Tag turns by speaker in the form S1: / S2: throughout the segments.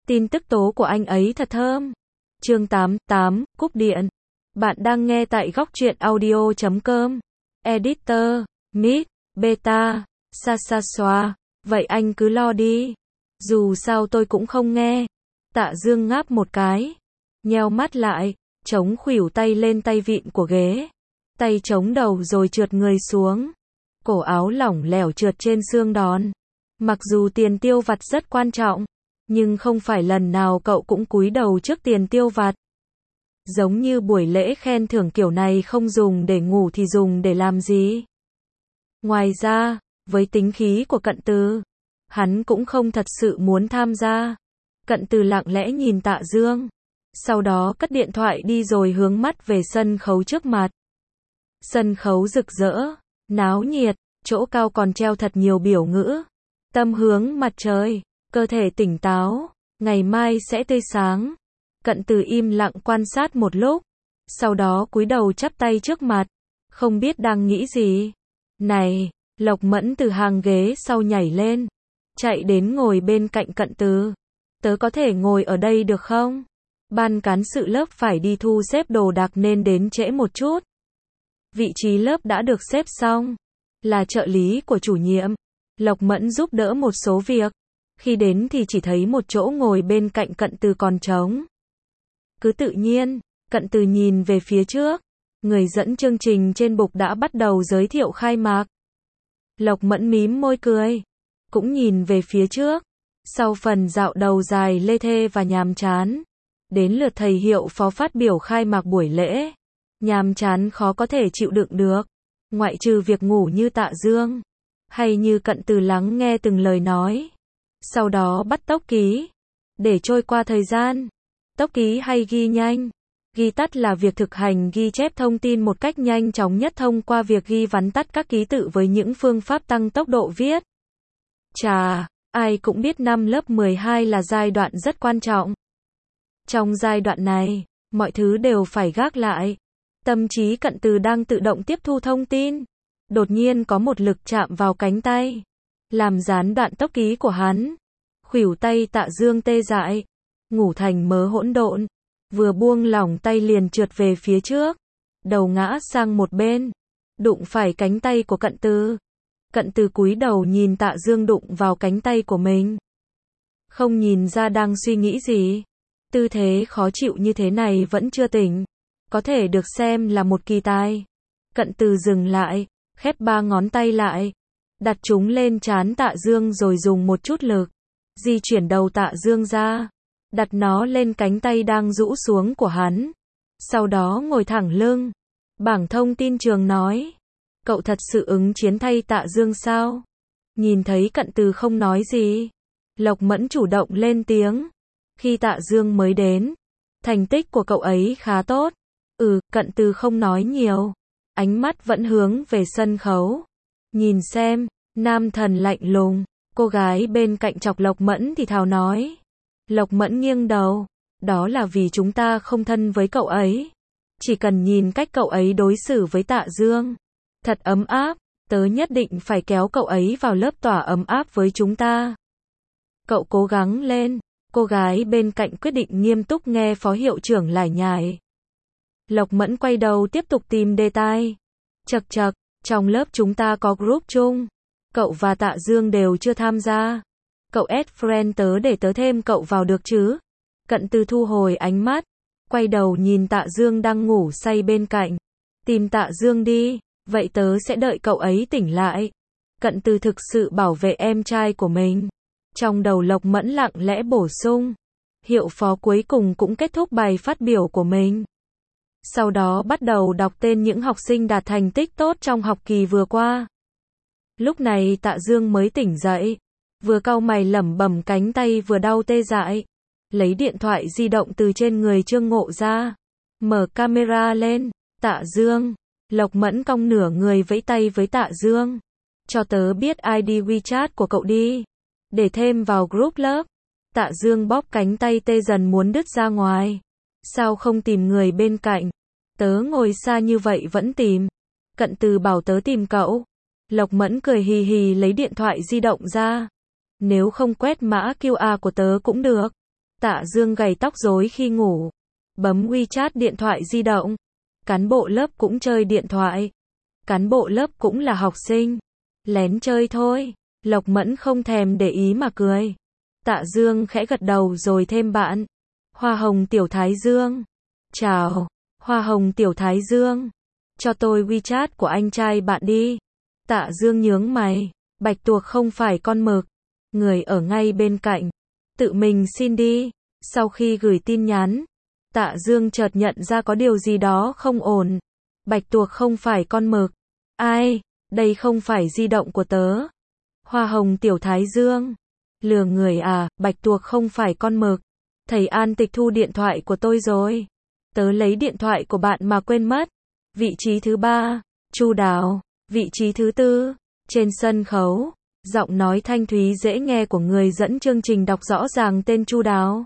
S1: Tin tức tố của anh ấy thật thơm. Chương 88, cúp điện. Bạn đang nghe tại góc truyện audio.com. Editor, Mid, Beta, Sasaswa. Vậy anh cứ lo đi. Dù sao tôi cũng không nghe. Tạ Dương ngáp một cái. Nheo mắt lại, chống khuỷu tay lên tay vịn của ghế. Tay chống đầu rồi trượt người xuống. Cổ áo lỏng lẻo trượt trên xương đòn. Mặc dù tiền tiêu vặt rất quan trọng, nhưng không phải lần nào cậu cũng cúi đầu trước tiền tiêu vặt. Giống như buổi lễ khen thưởng kiểu này không dùng để ngủ thì dùng để làm gì? Ngoài ra, với tính khí của Cận Từ, hắn cũng không thật sự muốn tham gia. Cận Từ lặng lẽ nhìn Tạ Dương, sau đó cất điện thoại đi rồi hướng mắt về sân khấu trước mặt. Sân khấu rực rỡ, náo nhiệt, chỗ cao còn treo thật nhiều biểu ngữ. Tâm hướng mặt trời, cơ thể tỉnh táo, ngày mai sẽ tươi sáng. Cận Từ im lặng quan sát một lúc, sau đó cúi đầu chắp tay trước mặt, không biết đang nghĩ gì. Này, Lộc Mẫn từ hàng ghế sau nhảy lên, chạy đến ngồi bên cạnh Cận Từ. Tớ có thể ngồi ở đây được không? Ban cán sự lớp phải đi thu xếp đồ đạc nên đến trễ một chút. Vị trí lớp đã được xếp xong, là trợ lý của chủ nhiệm. Lộc Mẫn giúp đỡ một số việc. Khi đến thì chỉ thấy một chỗ ngồi bên cạnh Cận Từ còn trống. Cứ tự nhiên, Cận Từ nhìn về phía trước. Người dẫn chương trình trên bục đã bắt đầu giới thiệu khai mạc. Lộc Mẫn mím môi cười, cũng nhìn về phía trước. Sau phần dạo đầu dài lê thê và nhàm chán, đến lượt thầy hiệu phó phát biểu khai mạc buổi lễ. Nhàm chán khó có thể chịu đựng được, ngoại trừ việc ngủ như Tạ Dương, hay như Cận Từ lắng nghe từng lời nói. Sau đó bắt tốc ký, để trôi qua thời gian. Tốc ký hay ghi nhanh, ghi tắt là việc thực hành ghi chép thông tin một cách nhanh chóng nhất thông qua việc ghi vắn tắt các ký tự với những phương pháp tăng tốc độ viết. Chà, ai cũng biết năm lớp 12 là giai đoạn rất quan trọng. Trong giai đoạn này, mọi thứ đều phải gác lại. Tâm trí Cận Từ đang tự động tiếp thu thông tin. Đột nhiên có một lực chạm vào cánh tay, làm gián đoạn tốc ký của hắn. Khuỷu tay Tạ Dương tê dại, ngủ thành mớ hỗn độn. Vừa buông lỏng tay liền trượt về phía trước, đầu ngã sang một bên, đụng phải cánh tay của Cận Từ. Cận Từ cúi đầu nhìn Tạ Dương đụng vào cánh tay của mình. Không nhìn ra đang suy nghĩ gì. Tư thế khó chịu như thế này vẫn chưa tỉnh, có thể được xem là một kỳ tài. Cận Từ dừng lại, khép ba ngón tay lại, đặt chúng lên trán Tạ Dương rồi dùng một chút lực di chuyển đầu Tạ Dương ra, đặt nó lên cánh tay đang rũ xuống của hắn. Sau đó ngồi thẳng lưng. Bảng thông tin trường nói, cậu thật sự ứng chiến thay Tạ Dương sao? Nhìn thấy Cận Từ không nói gì, Lộc Mẫn chủ động lên tiếng. Khi Tạ Dương mới đến, thành tích của cậu ấy khá tốt. Cận Từ không nói nhiều, ánh mắt vẫn hướng về sân khấu. Nhìn xem, nam thần lạnh lùng. Cô gái bên cạnh chọc Lộc Mẫn thì thào nói. Lộc Mẫn nghiêng đầu, đó là vì chúng ta không thân với cậu ấy. Chỉ cần nhìn cách cậu ấy đối xử với Tạ Dương, thật ấm áp, tớ nhất định phải kéo cậu ấy vào lớp tỏa ấm áp với chúng ta. Cậu cố gắng lên. Cô gái bên cạnh quyết định nghiêm túc nghe phó hiệu trưởng lải nhải. Lộc Mẫn quay đầu tiếp tục tìm đề tài. Chậc chậc, trong lớp chúng ta có group chung. Cậu và Tạ Dương đều chưa tham gia. Cậu add friend tớ để tớ thêm cậu vào được chứ? Cận Từ thu hồi ánh mắt, quay đầu nhìn Tạ Dương đang ngủ say bên cạnh. Tìm Tạ Dương đi, vậy tớ sẽ đợi cậu ấy tỉnh lại. Cận Từ thực sự bảo vệ em trai của mình. Trong đầu Lộc Mẫn lặng lẽ bổ sung. Hiệu phó cuối cùng cũng kết thúc bài phát biểu của mình. Sau đó bắt đầu đọc tên những học sinh đạt thành tích tốt trong học kỳ vừa qua. Lúc này Tạ Dương mới tỉnh dậy, vừa cau mày lẩm bẩm cánh tay vừa đau tê dại. Lấy điện thoại di động từ trên người Trương Ngộ ra, mở camera lên. Tạ Dương. Lộc Mẫn cong nửa người vẫy tay với Tạ Dương. Cho tớ biết ID WeChat của cậu đi, để thêm vào group lớp. Tạ Dương bóp cánh tay tê dần muốn đứt ra ngoài. Sao không tìm người bên cạnh? Tớ ngồi xa như vậy vẫn tìm. Cận Từ bảo tớ tìm cậu. Lộc Mẫn cười hì hì lấy điện thoại di động ra. Nếu không quét mã QR của tớ cũng được. Tạ Dương gầy tóc rối khi ngủ. Bấm WeChat điện thoại di động. Cán bộ lớp cũng chơi điện thoại. Cán bộ lớp cũng là học sinh. Lén chơi thôi. Lộc Mẫn không thèm để ý mà cười. Tạ Dương khẽ gật đầu rồi thêm bạn. Hoa hồng Tiểu Thái Dương. Chào. Hoa hồng Tiểu Thái Dương. Cho tôi WeChat của anh trai bạn đi. Tạ Dương nhướng mày. Bạch tuộc không phải con mực. Người ở ngay bên cạnh. Tự mình xin đi. Sau khi gửi tin nhắn, Tạ Dương chợt nhận ra có điều gì đó không ổn. Bạch tuộc không phải con mực. Ai? Đây không phải di động của tớ. Hoa hồng Tiểu Thái Dương. Lừa người à, Bạch tuộc không phải con mực. Thầy An tịch thu điện thoại của tôi rồi. Tớ lấy điện thoại của bạn mà quên mất. Vị trí thứ 3, Chu Đào. Vị trí thứ 4, trên sân khấu. Giọng nói thanh thúy dễ nghe của người dẫn chương trình đọc rõ ràng tên Chu Đào.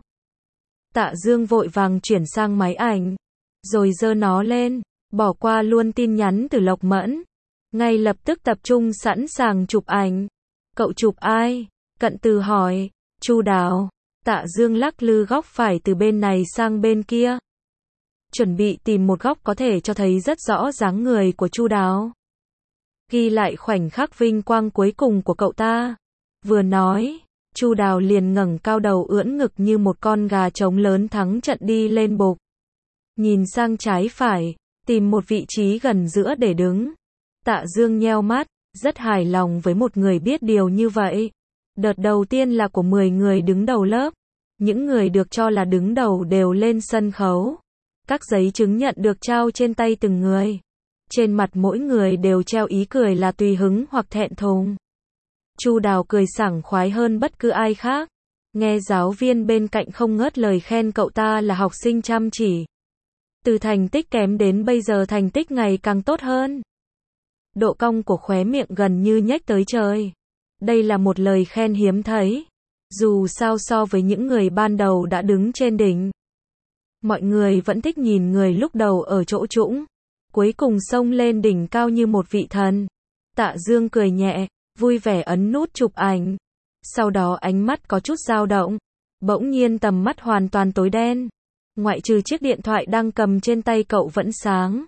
S1: Tạ Dương vội vàng chuyển sang máy ảnh, rồi giơ nó lên, bỏ qua luôn tin nhắn từ Lộc Mẫn. Ngay lập tức tập trung sẵn sàng chụp ảnh. Cậu chụp ai? Cận Từ hỏi. Chu Đào. Tạ Dương lắc lư góc phải từ bên này sang bên kia. Chuẩn bị tìm một góc có thể cho thấy rất rõ dáng người của Chu Đào. Ghi lại khoảnh khắc vinh quang cuối cùng của cậu ta. Vừa nói, Chu Đào liền ngẩng cao đầu ưỡn ngực như một con gà trống lớn thắng trận đi lên bục. Nhìn sang trái phải, tìm một vị trí gần giữa để đứng. Tạ Dương nheo mắt, rất hài lòng với một người biết điều như vậy. Đợt đầu tiên là của 10 người đứng đầu lớp. Những người được cho là đứng đầu đều lên sân khấu. Các giấy chứng nhận được trao trên tay từng người. Trên mặt mỗi người đều treo ý cười là tùy hứng hoặc thẹn thùng. Chu Đào cười sảng khoái hơn bất cứ ai khác. Nghe giáo viên bên cạnh không ngớt lời khen cậu ta là học sinh chăm chỉ. Từ thành tích kém đến bây giờ thành tích ngày càng tốt hơn. Độ cong của khóe miệng gần như nhếch tới trời. Đây là một lời khen hiếm thấy. Dù sao so với những người ban đầu đã đứng trên đỉnh. Mọi người vẫn thích nhìn người lúc đầu ở chỗ trũng. Cuối cùng xông lên đỉnh cao như một vị thần. Tạ Dương cười nhẹ, vui vẻ ấn nút chụp ảnh. Sau đó ánh mắt có chút dao động. Bỗng nhiên tầm mắt hoàn toàn tối đen. Ngoại trừ chiếc điện thoại đang cầm trên tay cậu vẫn sáng.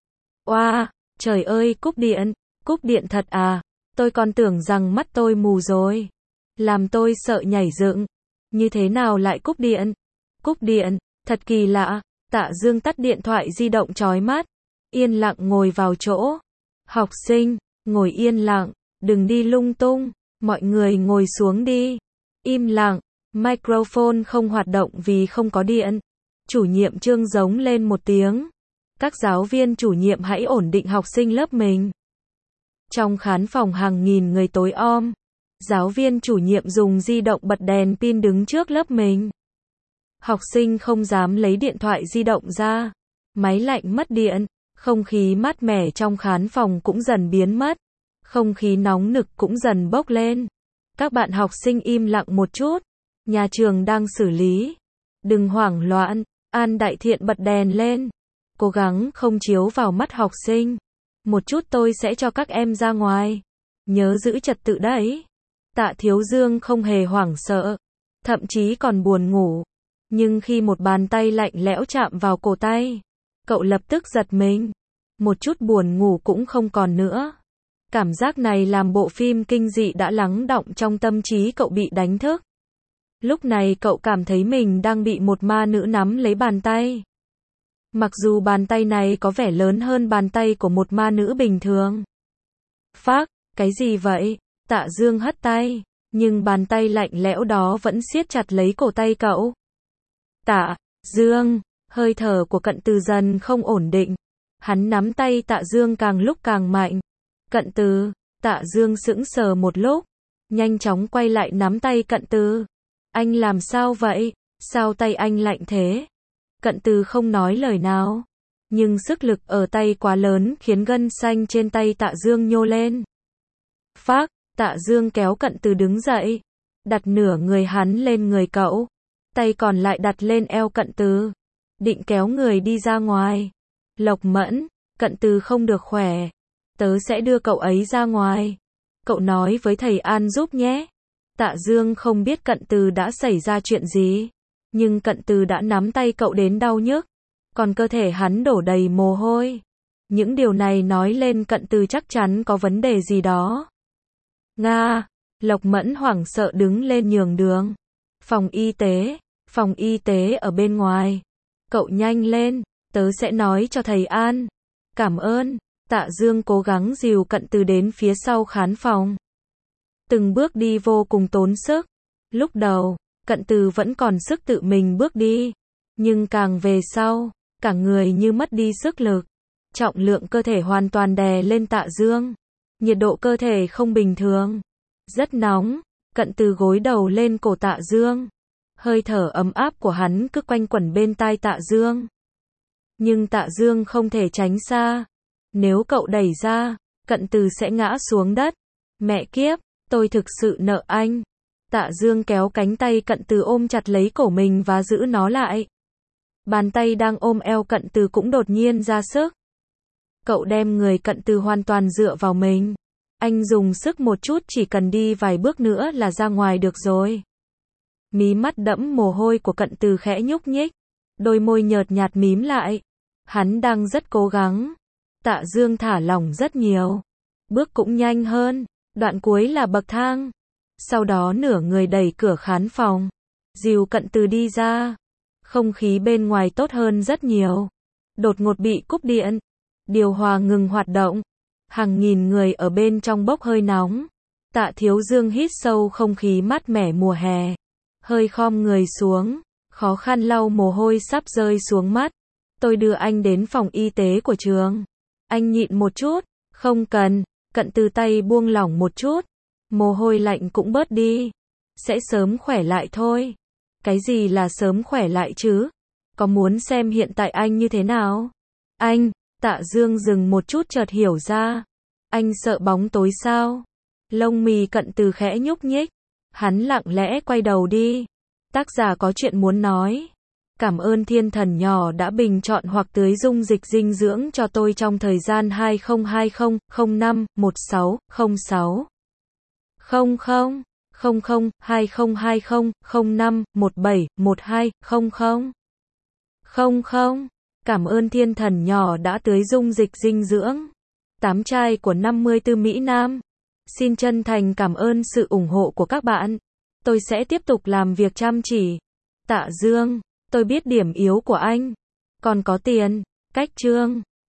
S1: Oa, trời ơi, cúp điện thật à, tôi còn tưởng rằng mắt tôi mù rồi. Làm tôi sợ nhảy dựng. Như thế nào lại cúp điện? Cúp điện, thật kỳ lạ. Tạ Dương tắt điện thoại di động chói mắt. Yên lặng ngồi vào chỗ. Học sinh, ngồi yên lặng, đừng đi lung tung, mọi người ngồi xuống đi. Im lặng, microphone không hoạt động vì không có điện. Chủ nhiệm Trương giống lên một tiếng. Các giáo viên chủ nhiệm hãy ổn định học sinh lớp mình. Trong khán phòng hàng nghìn người tối om. Giáo viên chủ nhiệm dùng di động bật đèn pin đứng trước lớp mình. Học sinh không dám lấy điện thoại di động ra. Máy lạnh mất điện. Không khí mát mẻ trong khán phòng cũng dần biến mất. Không khí nóng nực cũng dần bốc lên. Các bạn học sinh im lặng một chút. Nhà trường đang xử lý. Đừng hoảng loạn. An Đại Thiện bật đèn lên. Cố gắng không chiếu vào mắt học sinh. Một chút tôi sẽ cho các em ra ngoài. Nhớ giữ trật tự đấy. Tạ Thiếu Dương không hề hoảng sợ. Thậm chí còn buồn ngủ. Nhưng khi một bàn tay lạnh lẽo chạm vào cổ tay, cậu lập tức giật mình. Một chút buồn ngủ cũng không còn nữa. Cảm giác này làm bộ phim kinh dị đã lắng đọng trong tâm trí cậu bị đánh thức. Lúc này cậu cảm thấy mình đang bị một ma nữ nắm lấy bàn tay. Mặc dù bàn tay này có vẻ lớn hơn bàn tay của một ma nữ bình thường. Phác, cái gì vậy? Tạ Dương hất tay, nhưng bàn tay lạnh lẽo đó vẫn siết chặt lấy cổ tay cậu. Tạ Dương, hơi thở của Cận Từ dần không ổn định. Hắn nắm tay Tạ Dương càng lúc càng mạnh. Cận Từ, Tạ Dương sững sờ một lúc, nhanh chóng quay lại nắm tay Cận Từ. Anh làm sao vậy? Sao tay anh lạnh thế? Cận Từ không nói lời nào, nhưng sức lực ở tay quá lớn khiến gân xanh trên tay Tạ Dương nhô lên. Phác, Tạ Dương kéo Cận Từ đứng dậy, đặt nửa người hắn lên người cậu, tay còn lại đặt lên eo Cận Từ, định kéo người đi ra ngoài. Lộc Mẫn, Cận Từ không được khỏe, tớ sẽ đưa cậu ấy ra ngoài. Cậu nói với thầy An giúp nhé. Tạ Dương không biết Cận Từ đã xảy ra chuyện gì. Nhưng Cận Từ đã nắm tay cậu đến đau nhức, còn cơ thể hắn đổ đầy mồ hôi. Những điều này nói lên Cận Từ chắc chắn có vấn đề gì đó. Nga, Lộc Mẫn hoảng sợ đứng lên nhường đường. Phòng y tế ở bên ngoài. Cậu nhanh lên, tớ sẽ nói cho thầy An. Cảm ơn. Tạ Dương cố gắng dìu Cận Từ đến phía sau khán phòng. Từng bước đi vô cùng tốn sức. Lúc đầu, Cận Từ vẫn còn sức tự mình bước đi. Nhưng càng về sau, cả người như mất đi sức lực. Trọng lượng cơ thể hoàn toàn đè lên Tạ Dương. Nhiệt độ cơ thể không bình thường. Rất nóng. Cận Từ gối đầu lên cổ Tạ Dương. Hơi thở ấm áp của hắn cứ quanh quẩn bên tai Tạ Dương. Nhưng Tạ Dương không thể tránh xa. Nếu cậu đẩy ra, Cận Từ sẽ ngã xuống đất. Mẹ kiếp, tôi thực sự nợ anh. Tạ Dương kéo cánh tay Cận Từ ôm chặt lấy cổ mình và giữ nó lại. Bàn tay đang ôm eo Cận Từ cũng đột nhiên ra sức. Cậu đem người Cận Từ hoàn toàn dựa vào mình. Anh dùng sức một chút, chỉ cần đi vài bước nữa là ra ngoài được rồi. Mí mắt đẫm mồ hôi của Cận Từ khẽ nhúc nhích. Đôi môi nhợt nhạt mím lại. Hắn đang rất cố gắng. Tạ Dương thả lỏng rất nhiều. Bước cũng nhanh hơn. Đoạn cuối là bậc thang. Sau đó nửa người đẩy cửa khán phòng. Dìu Cận Từ đi ra. Không khí bên ngoài tốt hơn rất nhiều. Đột ngột bị cúp điện. Điều hòa ngừng hoạt động. Hàng nghìn người ở bên trong bốc hơi nóng. Tạ Thiếu Dương hít sâu không khí mát mẻ mùa hè. Hơi khom người xuống. Khó khăn lau mồ hôi sắp rơi xuống mắt. Tôi đưa anh đến phòng y tế của trường. Anh nhịn một chút. Không cần. Cận Từ tay buông lỏng một chút. Mồ hôi lạnh cũng bớt đi. Sẽ sớm khỏe lại thôi. Cái gì là sớm khỏe lại chứ? Có muốn xem hiện tại anh như thế nào? Anh, Tạ Dương dừng một chút chợt hiểu ra. Anh sợ bóng tối sao? Lông mì Cận Từ khẽ nhúc nhích. Hắn lặng lẽ quay đầu đi. Tác giả có chuyện muốn nói. Cảm ơn thiên thần nhỏ đã bình chọn hoặc tưới dung dịch dinh dưỡng cho tôi trong thời gian 2020-05-16-06. 00 2020-05-17-12-00. 00. Cảm ơn thiên thần nhỏ đã tưới dung dịch dinh dưỡng. 8 chai của 54 Mỹ Nam. Xin chân thành cảm ơn sự ủng hộ của các bạn. Tôi sẽ tiếp tục làm việc chăm chỉ. Tạ Dương, tôi biết điểm yếu của anh. Còn có tiền, cách chương.